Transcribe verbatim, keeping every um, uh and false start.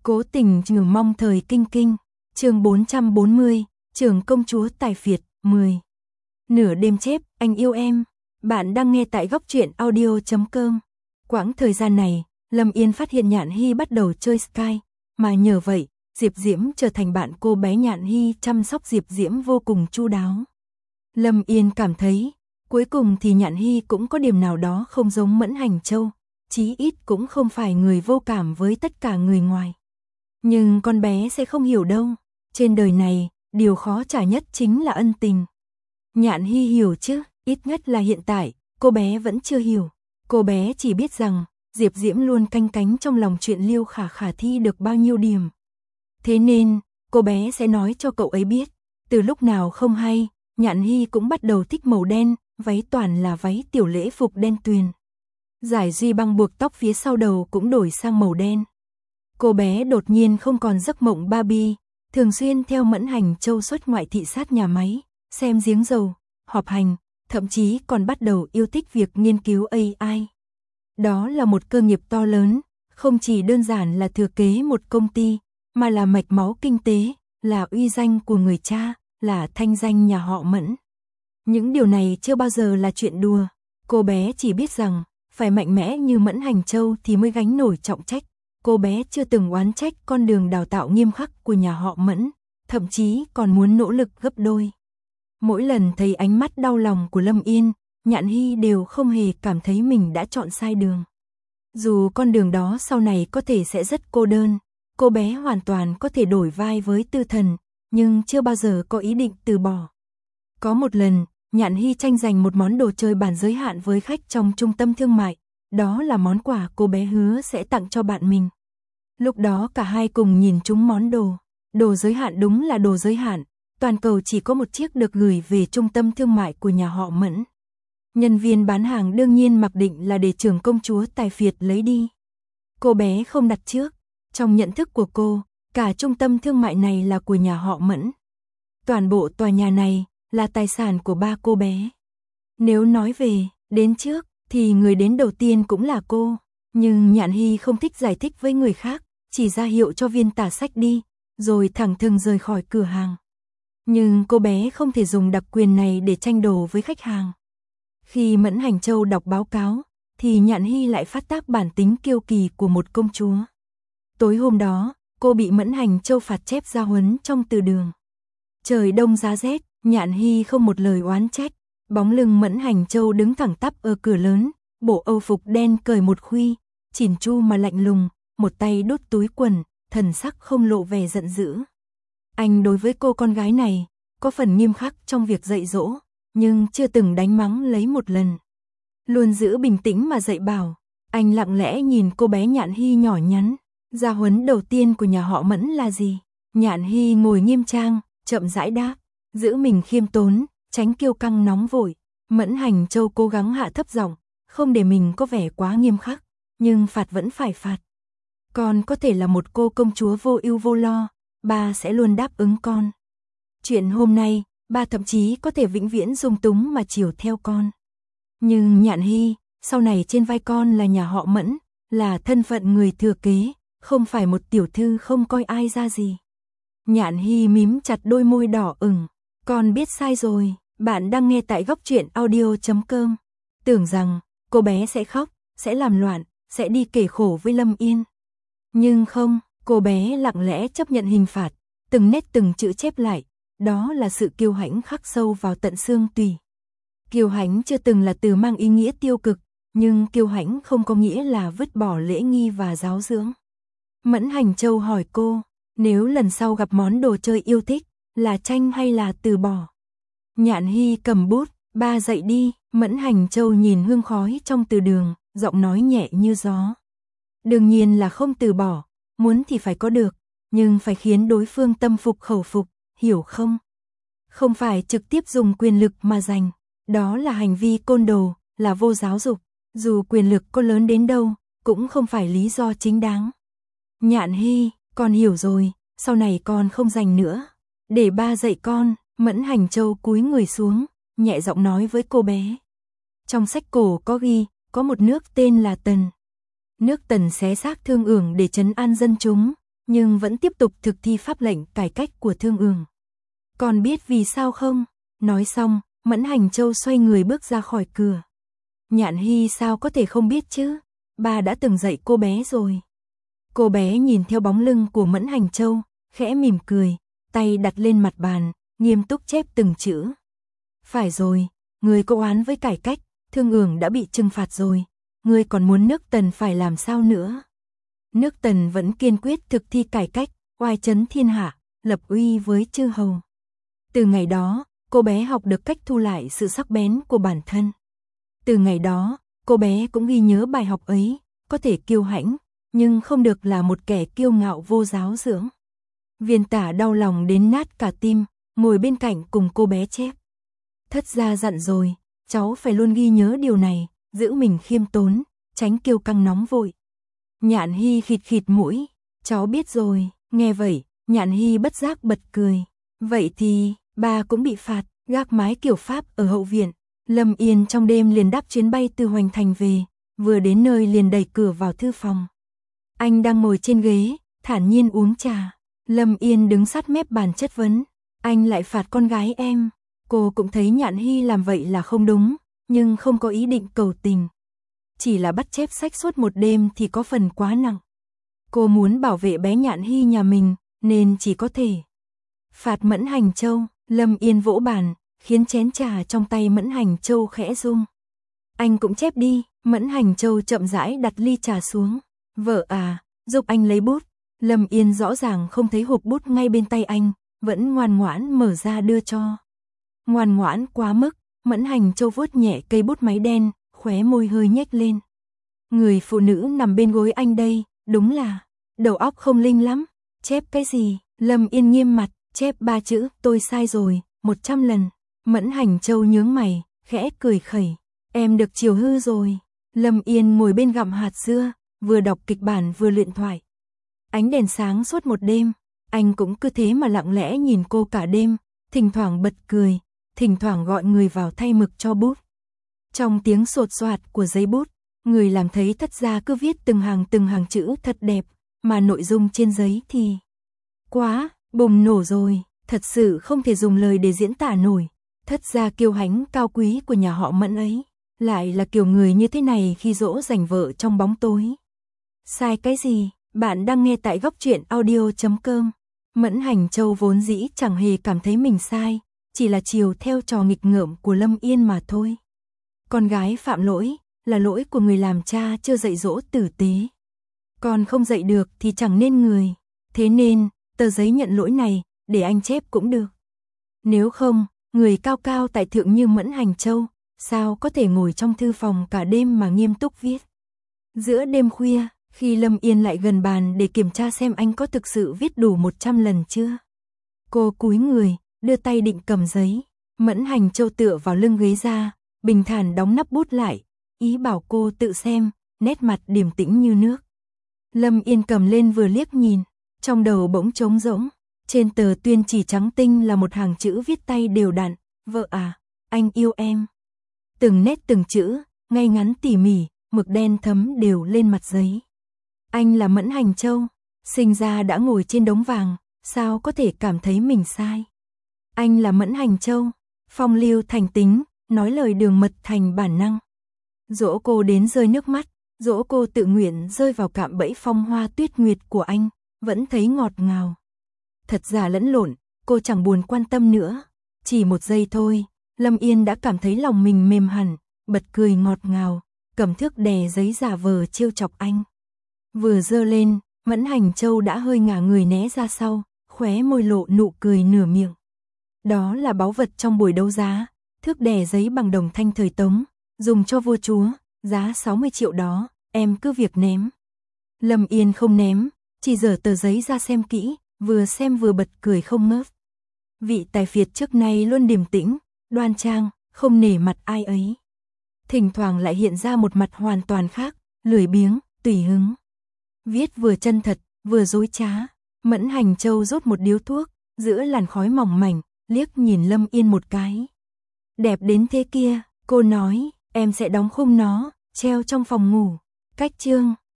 Cố tình trừ mong thời kinh kinh, chương bốn trăm bốn mươi, Trường công chúa tài phiệt, mười. Nửa đêm chép, anh yêu em. Bạn đang nghe tại góc truyện audio chấm com. Quãng thời gian này, Lâm Yên phát hiện Nhạn Hy bắt đầu chơi Sky, mà nhờ vậy, Diệp Diễm trở thành bạn cô bé Nhạn Hy chăm sóc Diệp Diễm vô cùng chu đáo. Lâm Yên cảm thấy, cuối cùng thì Nhạn Hy cũng có điểm nào đó không giống Mẫn Hành Châu, chí ít cũng không phải người vô cảm với tất cả người ngoài. Nhưng con bé sẽ không hiểu đâu, trên đời này, điều khó trả nhất chính là ân tình. Nhạn Hy hiểu chứ, ít nhất là hiện tại, cô bé vẫn chưa hiểu. Cô bé chỉ biết rằng, Diệp Diễm luôn canh cánh trong lòng chuyện Liêu Khả Khả thi được bao nhiêu điểm. Thế nên, cô bé sẽ nói cho cậu ấy biết, từ lúc nào không hay, Nhạn Hy cũng bắt đầu thích màu đen, váy toàn là váy tiểu lễ phục đen tuyền. Giải duy băng buộc tóc phía sau đầu cũng đổi sang màu đen. Cô bé đột nhiên không còn giấc mộng Barbie, thường xuyên theo Mẫn Hành Châu xuất ngoại thị sát nhà máy, xem giếng dầu, họp hành, thậm chí còn bắt đầu yêu thích việc nghiên cứu a i. Đó là một cơ nghiệp to lớn, không chỉ đơn giản là thừa kế một công ty, mà là mạch máu kinh tế, là uy danh của người cha, là thanh danh nhà họ Mẫn. Những điều này chưa bao giờ là chuyện đùa, cô bé chỉ biết rằng, phải mạnh mẽ như Mẫn Hành Châu thì mới gánh nổi trọng trách. Cô bé chưa từng oán trách con đường đào tạo nghiêm khắc của nhà họ Mẫn, thậm chí còn muốn nỗ lực gấp đôi. Mỗi lần thấy ánh mắt đau lòng của Lâm Yên, Nhạn Hy đều không hề cảm thấy mình đã chọn sai đường. Dù con đường đó sau này có thể sẽ rất cô đơn, cô bé hoàn toàn có thể đổi vai với Tư Thần, nhưng chưa bao giờ có ý định từ bỏ. Có một lần, Nhạn Hy tranh giành một món đồ chơi bản giới hạn với khách trong trung tâm thương mại. Đó là món quà cô bé hứa sẽ tặng cho bạn mình. Lúc đó cả hai cùng nhìn trúng món đồ. Đồ giới hạn đúng là đồ giới hạn. Toàn cầu chỉ có một chiếc được gửi về trung tâm thương mại của nhà họ Mẫn. Nhân viên bán hàng đương nhiên mặc định là để trưởng công chúa tài phiệt lấy đi. Cô bé không đặt trước. Trong nhận thức của cô, cả trung tâm thương mại này là của nhà họ Mẫn. Toàn bộ tòa nhà này là tài sản của ba cô bé. Nếu nói về, đến trước, thì người đến đầu tiên cũng là cô, nhưng Nhạn Hy không thích giải thích với người khác, chỉ ra hiệu cho viên tả sách đi, rồi thẳng thừng rời khỏi cửa hàng. Nhưng cô bé không thể dùng đặc quyền này để tranh đồ với khách hàng. Khi Mẫn Hành Châu đọc báo cáo, thì Nhạn Hy lại phát tác bản tính kiêu kỳ của một công chúa. Tối hôm đó, cô bị Mẫn Hành Châu phạt chép gia huấn trong từ đường. Trời đông giá rét, Nhạn Hy không một lời oán trách. Bóng lưng Mẫn Hành Châu đứng thẳng tắp ở cửa lớn, bộ âu phục đen cởi một khuy, chỉn chu mà lạnh lùng, một tay đút túi quần, thần sắc không lộ vẻ giận dữ. Anh đối với cô con gái này, có phần nghiêm khắc trong việc dạy dỗ, nhưng chưa từng đánh mắng lấy một lần. Luôn giữ bình tĩnh mà dạy bảo, anh lặng lẽ nhìn cô bé Nhạn Hy nhỏ nhắn. Gia huấn đầu tiên của nhà họ Mẫn là gì? Nhạn Hy ngồi nghiêm trang, chậm rãi đáp, giữ mình khiêm tốn, tránh kiêu căng nóng vội. Mẫn Hành Châu cố gắng hạ thấp giọng, không để mình có vẻ quá nghiêm khắc, nhưng phạt vẫn phải phạt. Con có thể là một cô công chúa vô ưu vô lo, ba sẽ luôn đáp ứng con. Chuyện hôm nay, ba thậm chí có thể vĩnh viễn dung túng mà chiều theo con. Nhưng Nhạn Hy, sau này trên vai con là nhà họ Mẫn, là thân phận người thừa kế, không phải một tiểu thư không coi ai ra gì. Nhạn Hy mím chặt đôi môi đỏ ửng, con biết sai rồi. Bạn đang nghe tại góc truyện audio chấm com. Tưởng rằng, cô bé sẽ khóc, sẽ làm loạn, sẽ đi kể khổ với Lâm Yên. Nhưng không, cô bé lặng lẽ chấp nhận hình phạt, từng nét từng chữ chép lại, đó là sự kiêu hãnh khắc sâu vào tận xương tủy. Kiêu hãnh chưa từng là từ mang ý nghĩa tiêu cực, nhưng kiêu hãnh không có nghĩa là vứt bỏ lễ nghi và giáo dưỡng. Mẫn Hành Châu hỏi cô, nếu lần sau gặp món đồ chơi yêu thích, là tranh hay là từ bỏ? Nhạn Hy cầm bút, ba dậy đi. Mẫn Hành Châu nhìn hương khói trong từ đường, giọng nói nhẹ như gió. Đương nhiên là không từ bỏ, muốn thì phải có được, nhưng phải khiến đối phương tâm phục khẩu phục, hiểu không? Không phải trực tiếp dùng quyền lực mà giành, đó là hành vi côn đồ, là vô giáo dục, dù quyền lực có lớn đến đâu, cũng không phải lý do chính đáng. Nhạn Hy, con hiểu rồi, sau này con không giành nữa, để ba dạy con. Mẫn Hành Châu cúi người xuống, nhẹ giọng nói với cô bé. Trong sách cổ có ghi, có một nước tên là Tần. Nước Tần xé xác thương ưởng để trấn an dân chúng, nhưng vẫn tiếp tục thực thi pháp lệnh cải cách của Thương Ương. Còn biết vì sao không? Nói xong, Mẫn Hành Châu xoay người bước ra khỏi cửa. Nhạn Hy sao có thể không biết chứ? Bà đã từng dạy cô bé rồi. Cô bé nhìn theo bóng lưng của Mẫn Hành Châu, khẽ mỉm cười, tay đặt lên mặt bàn, nghiêm túc chép từng chữ. Phải rồi, người có oán với cải cách, Thương Ương đã bị trừng phạt rồi, ngươi còn muốn nước Tần phải làm sao nữa? Nước Tần vẫn kiên quyết thực thi cải cách, oai chấn thiên hạ, lập uy với chư hầu. Từ ngày đó, cô bé học được cách thu lại sự sắc bén của bản thân. Từ ngày đó, cô bé cũng ghi nhớ bài học ấy, có thể kiêu hãnh, nhưng không được là một kẻ kiêu ngạo vô giáo dưỡng. Viên Tả đau lòng đến nát cả tim, ngồi bên cạnh cùng cô bé chép. Thất gia dặn rồi, cháu phải luôn ghi nhớ điều này, giữ mình khiêm tốn, tránh kiêu căng nóng vội. Nhạn Hy khịt khịt mũi, cháu biết rồi, nghe vậy, Nhạn Hy bất giác bật cười. Vậy thì, bà cũng bị phạt, gác mái kiểu Pháp ở hậu viện. Lâm Yên trong đêm liền đáp chuyến bay từ Hoành Thành về, vừa đến nơi liền đẩy cửa vào thư phòng. Anh đang ngồi trên ghế, thản nhiên uống trà. Lâm Yên đứng sát mép bàn chất vấn, anh lại phạt con gái em. Cô cũng thấy Nhạn Hy làm vậy là không đúng, nhưng không có ý định cầu tình. Chỉ là bắt chép sách suốt một đêm thì có phần quá nặng. Cô muốn bảo vệ bé Nhạn Hy nhà mình, nên chỉ có thể phạt Mẫn Hành Châu. Lâm Yên vỗ bàn, khiến chén trà trong tay Mẫn Hành Châu khẽ rung. Anh cũng chép đi. Mẫn Hành Châu chậm rãi đặt ly trà xuống. Vợ à, giúp anh lấy bút. Lâm Yên rõ ràng không thấy hộp bút ngay bên tay anh, vẫn ngoan ngoãn mở ra đưa cho. Ngoan ngoãn quá mức, Mẫn Hành Châu vuốt nhẹ cây bút máy đen, khóe môi hơi nhếch lên. Người phụ nữ nằm bên gối anh đây, đúng là đầu óc không linh lắm. Chép cái gì? Lâm Yên nghiêm mặt, chép ba chữ, tôi sai rồi, một trăm lần. Mẫn Hành Châu nhướng mày, khẽ cười khẩy. Em được chiều hư rồi. Lâm Yên ngồi bên gặm hạt dưa, vừa đọc kịch bản vừa luyện thoại. Ánh đèn sáng suốt một đêm, anh cũng cứ thế mà lặng lẽ nhìn cô cả đêm, thỉnh thoảng bật cười, thỉnh thoảng gọi người vào thay mực cho bút. Trong tiếng sột soạt của giấy bút, người làm thấy thất gia cứ viết từng hàng từng hàng chữ thật đẹp, mà nội dung trên giấy thì quá bùng nổ rồi, thật sự không thể dùng lời để diễn tả nổi. Thất gia kiêu hãnh cao quý của nhà họ Mẫn ấy, lại là kiểu người như thế này khi dỗ dành vợ trong bóng tối. Sai cái gì? Bạn đang nghe tại góc truyện audio chấm com. Mẫn Hành Châu vốn dĩ chẳng hề cảm thấy mình sai, chỉ là chiều theo trò nghịch ngợm của Lâm Yên mà thôi. Con gái phạm lỗi, là lỗi của người làm cha chưa dạy dỗ tử tế. Con không dạy được thì chẳng nên người. Thế nên, tờ giấy nhận lỗi này, để anh chép cũng được. Nếu không, người cao cao tại thượng như Mẫn Hành Châu, sao có thể ngồi trong thư phòng cả đêm mà nghiêm túc viết. Giữa đêm khuya, khi Lâm Yên lại gần bàn để kiểm tra xem anh có thực sự viết đủ một trăm lần chưa. Cô cúi người, đưa tay định cầm giấy. Mẫn Hành Châu tựa vào lưng ghế ra, bình thản đóng nắp bút lại, ý bảo cô tự xem, nét mặt điềm tĩnh như nước. Lâm Yên cầm lên vừa liếc nhìn, trong đầu bỗng trống rỗng. Trên tờ tuyên chỉ trắng tinh là một hàng chữ viết tay đều đặn, vợ à, anh yêu em. Từng nét từng chữ, ngay ngắn tỉ mỉ, mực đen thấm đều lên mặt giấy. Anh là Mẫn Hành Châu, sinh ra đã ngồi trên đống vàng, sao có thể cảm thấy mình sai. Anh là Mẫn Hành Châu, phong lưu thành tính, nói lời đường mật thành bản năng. Dỗ cô đến rơi nước mắt, dỗ cô tự nguyện rơi vào cạm bẫy phong hoa tuyết nguyệt của anh, vẫn thấy ngọt ngào. Thật giả lẫn lộn, cô chẳng buồn quan tâm nữa. Chỉ một giây thôi, Lâm Yên đã cảm thấy lòng mình mềm hẳn, bật cười ngọt ngào, cầm thước đè giấy giả vờ trêu chọc anh. Vừa giơ lên, Mẫn Hành Châu đã hơi ngả người né ra sau, khóe môi lộ nụ cười nửa miệng. Đó là báu vật trong buổi đấu giá, thước đè giấy bằng đồng thanh thời Tống, dùng cho vua chúa, giá sáu mươi triệu đó, em cứ việc ném. Lâm Yên không ném, chỉ giở tờ giấy ra xem kỹ, vừa xem vừa bật cười không ngớt. Vị tài phiệt trước nay luôn điềm tĩnh, đoan trang, không nể mặt ai ấy. Thỉnh thoảng lại hiện ra một mặt hoàn toàn khác, lười biếng, tùy hứng. Viết vừa chân thật, vừa dối trá. Mẫn Hành Châu rốt một điếu thuốc, giữa làn khói mỏng mảnh, liếc nhìn Lâm Yên một cái. Đẹp đến thế kia, cô nói, em sẽ đóng khung nó, treo trong phòng ngủ. Cách chương